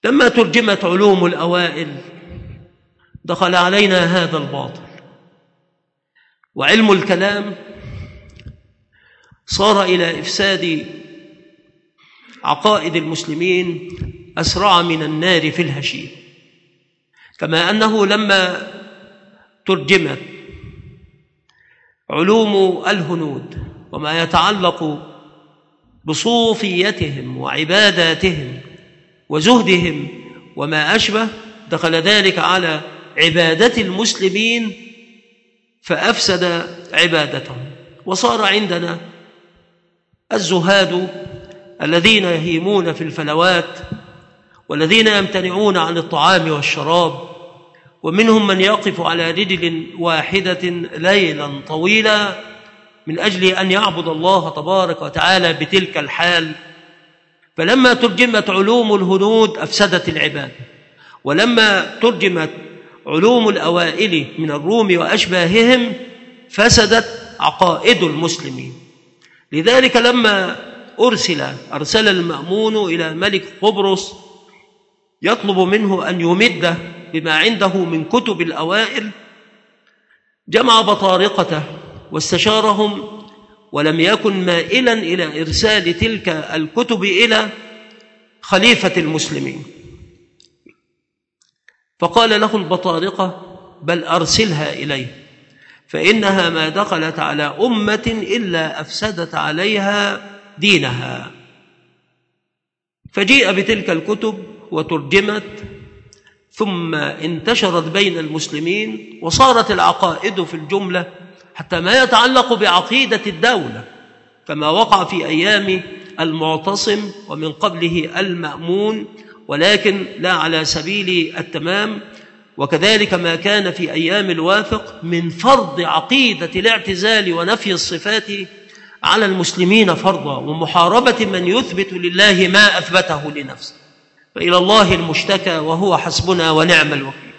لما ترجمت علوم الأوائل دخل علينا هذا الباطل، وعلم الكلام صار إلى إفساد عقائد المسلمين أسرع من النار في الهشيم. كما أنه لما ترجمت علوم الهنود وما يتعلق بصوفيتهم وعباداتهم وزهدهم وما أشبه، دخل ذلك على عبادة المسلمين فأفسد عبادتهم. وصار عندنا الزهاد الذين يهيمون في الفلوات، والذين يمتنعون عن الطعام والشراب، ومنهم من يقف على رجل واحدة ليلا طويلا من أجل أن يعبد الله تبارك وتعالى بتلك الحال. فلما ترجمت علوم الهنود أفسدت العبادة، ولما ترجمت علوم الأوائل من الروم وأشباههم فسدت عقائد المسلمين. لذلك لما أرسل المأمون إلى ملك قبرص يطلب منه أن يمده بما عنده من كتب الأوائل، جمع بطارقته واستشارهم، ولم يكن مائلا إلى إرسال تلك الكتب إلى خليفة المسلمين. فقال له البطارقة: بل أرسلها إليه، فإنها ما دخلت على أمة إلا أفسدت عليها دينها. فجيء بتلك الكتب وترجمت، ثم انتشرت بين المسلمين، وصارت العقائد في الجملة حتى ما يتعلق بعقيدة الدولة كما وقع في أيام المعتصم ومن قبله المأمون، ولكن لا على سبيل التمام. وكذلك ما كان في أيام الواثق من فرض عقيدة الاعتزال ونفي الصفات على المسلمين فرضا، ومحاربة من يثبت لله ما أثبته لنفسه. فإلى الله المشتكى، وهو حسبنا ونعم الوكيل.